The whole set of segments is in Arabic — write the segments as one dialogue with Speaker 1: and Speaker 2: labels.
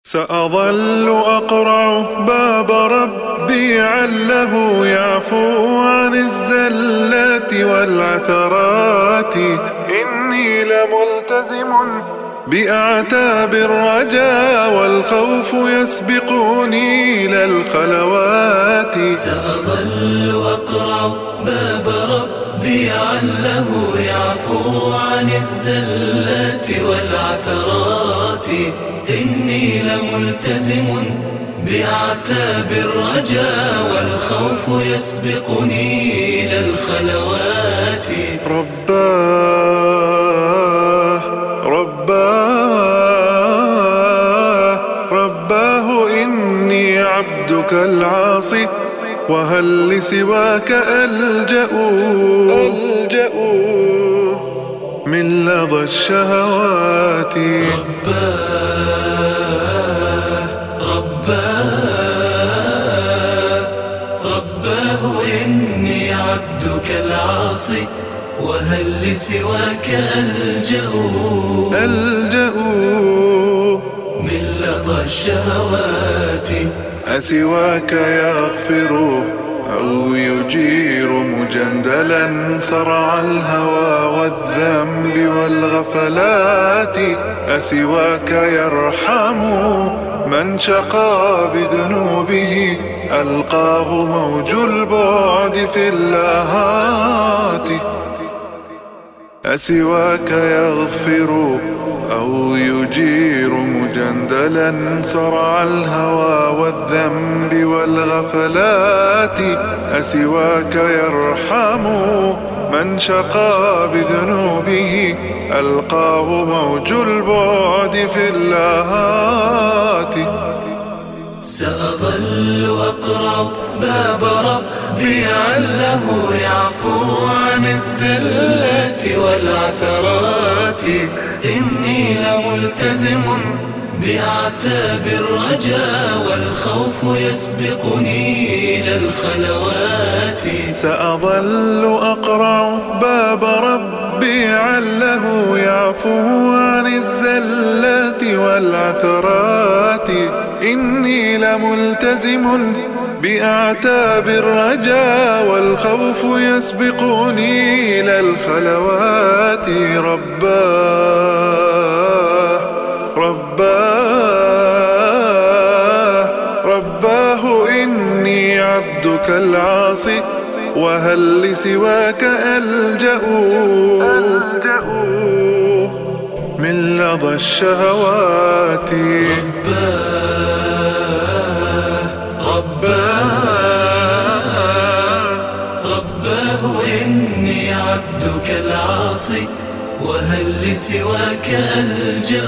Speaker 1: سأظل أقرع باب ربي عله يعفو عن الزلات والعثرات. إني لملتزم بأعتاب الرجا والخوف يسبقني إلى الخلوات.
Speaker 2: سأظل أقرع باب ربي عله يعفو عن الزلات والعثرات. إني لملتزم بأعتاب الرجا والخوف يسبقني إلى الخلوات.
Speaker 1: رباه إني عبدك العاصي وهل لسواك ألجأ من لظى الشهوات.
Speaker 2: رباه إني عبدك العاصي وهل لسواك ألجأ من لظى الشهوات.
Speaker 1: أسواك يغفر أو يجير مجندلا صرع الهوى والذنب والغفلات. أسواك يرحم من شقى بذنوبه ألقاه موج البعد في اللاهات. أسواك يغفر أو يجير مجندلا صرع الهوى والذنب والغفلات. أسواك يرحم من شقى بذنوبه ألقاه موج البعد في اللاهات.
Speaker 2: سأظل أقرع باب ربي عله يعفو عن الزلات والعثرات. إني لملتزم بأعتاب الرجا والخوف يسبقني إلى الخلوات.
Speaker 1: سأظل أقرع باب ربي عله يعفو عن الزلات والعثرات. إني لملتزم بأعتاب الرجا والخوف يسبقني إلى الخلوات. رباه إني عبدك العاصي وهل لسواك ألجأ من لظى الشهوات.
Speaker 2: رباه إني عبدك العاصي وهل لسواك ألجأ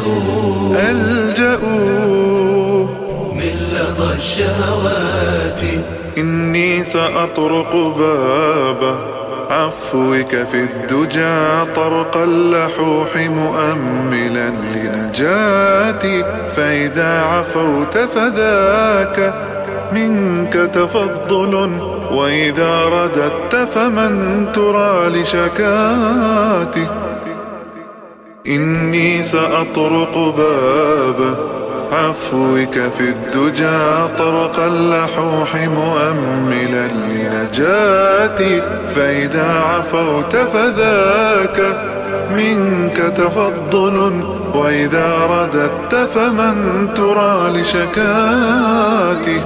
Speaker 2: من لظى الشهوات.
Speaker 1: إني سأطرق باب عفوك في الدجى طرق اللحوح مؤملا لنجاتي. فإذا عفوت فذاك منك تفضل وإذا رددت فمن ترى لشكاتي. إني سأطرق باب عفوك في الدجى طرق اللحوح مؤملا لنجاتي. فإذا عفوت فذاك منك تفضل وإذا رددت فمن ترى لشكاتي.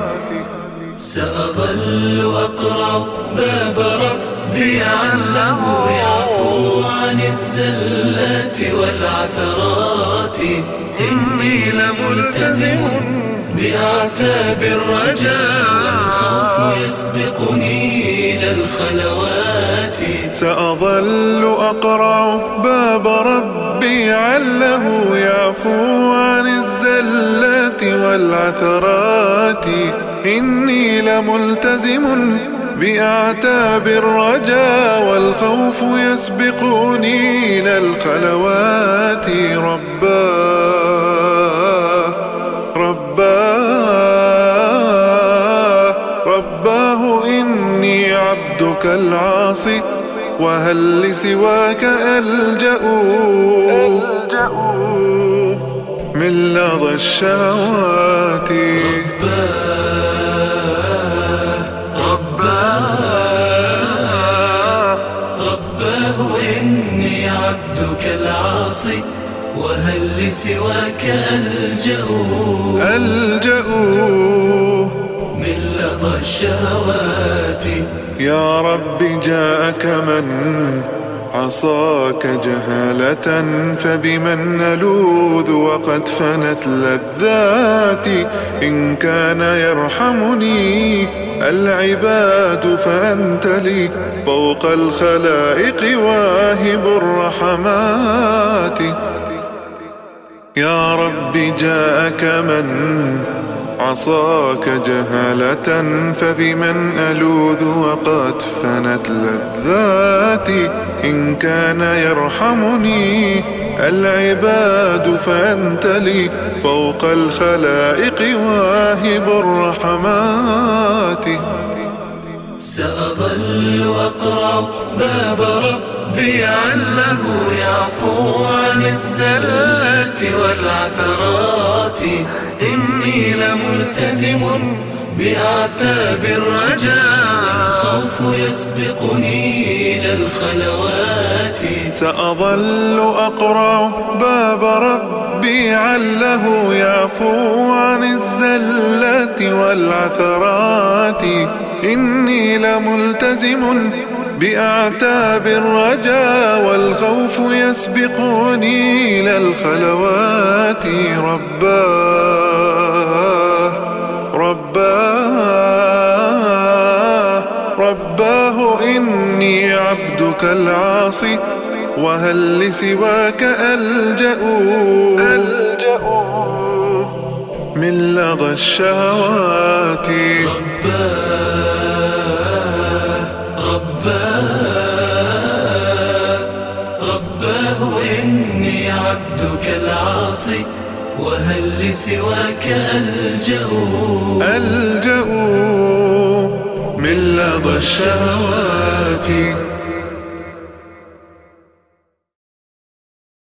Speaker 2: سأظل أقرع باب ربي عله يعفو عن الزلات والعثرات. إني لملتزم بأعتاب الرجا والخوف يسبقني إلى الخلوات.
Speaker 1: سأظل أقرع باب ربي عله يعفو عن الزلات والعثرات. إني لملتزم بأعتاب الرجا والخوف يسبقني إلى الخلوات. رباه إني عبدك العاصي وهل لسواك ألجأ من لظى الشهوات.
Speaker 2: رباه إني عبدك العاصي، وهل لسواك ألجأ من لظى الشهوات.
Speaker 1: يا رب جاءك من عصاك جهالة، فبمن نلوذ وقد فنت لذاتي. إن كان يرحمني العباد فأنت لي فوق الخلائق واهب الرحمات. يا رب جاءك من عصاك جهالة، فبمن ألوذ وقد فنت لذاتي. إن كان يرحمني العباد فأنت لي فوق الخلائق واهب الرحمات.
Speaker 2: سأظل أقرع باب ربي عله يعفو عن الزلات والعثرات. إني لملتزم بأعتاب الرجاء، الخوف يسبقني إلى الخلوات.
Speaker 1: سأظل أقرع باب ربي عله يعفو عن الزلات والعثرات. إني لملتزم بأعتاب الرجاء، والخوف يسبقني إلى الخلوات. رباه إني عبدك العاصي، وهل لسواك ألجأ من لظى الشهوات.
Speaker 2: رباه إني عبدك العاصي، وهل لسواك ألجأ
Speaker 1: من لظى الشهوات.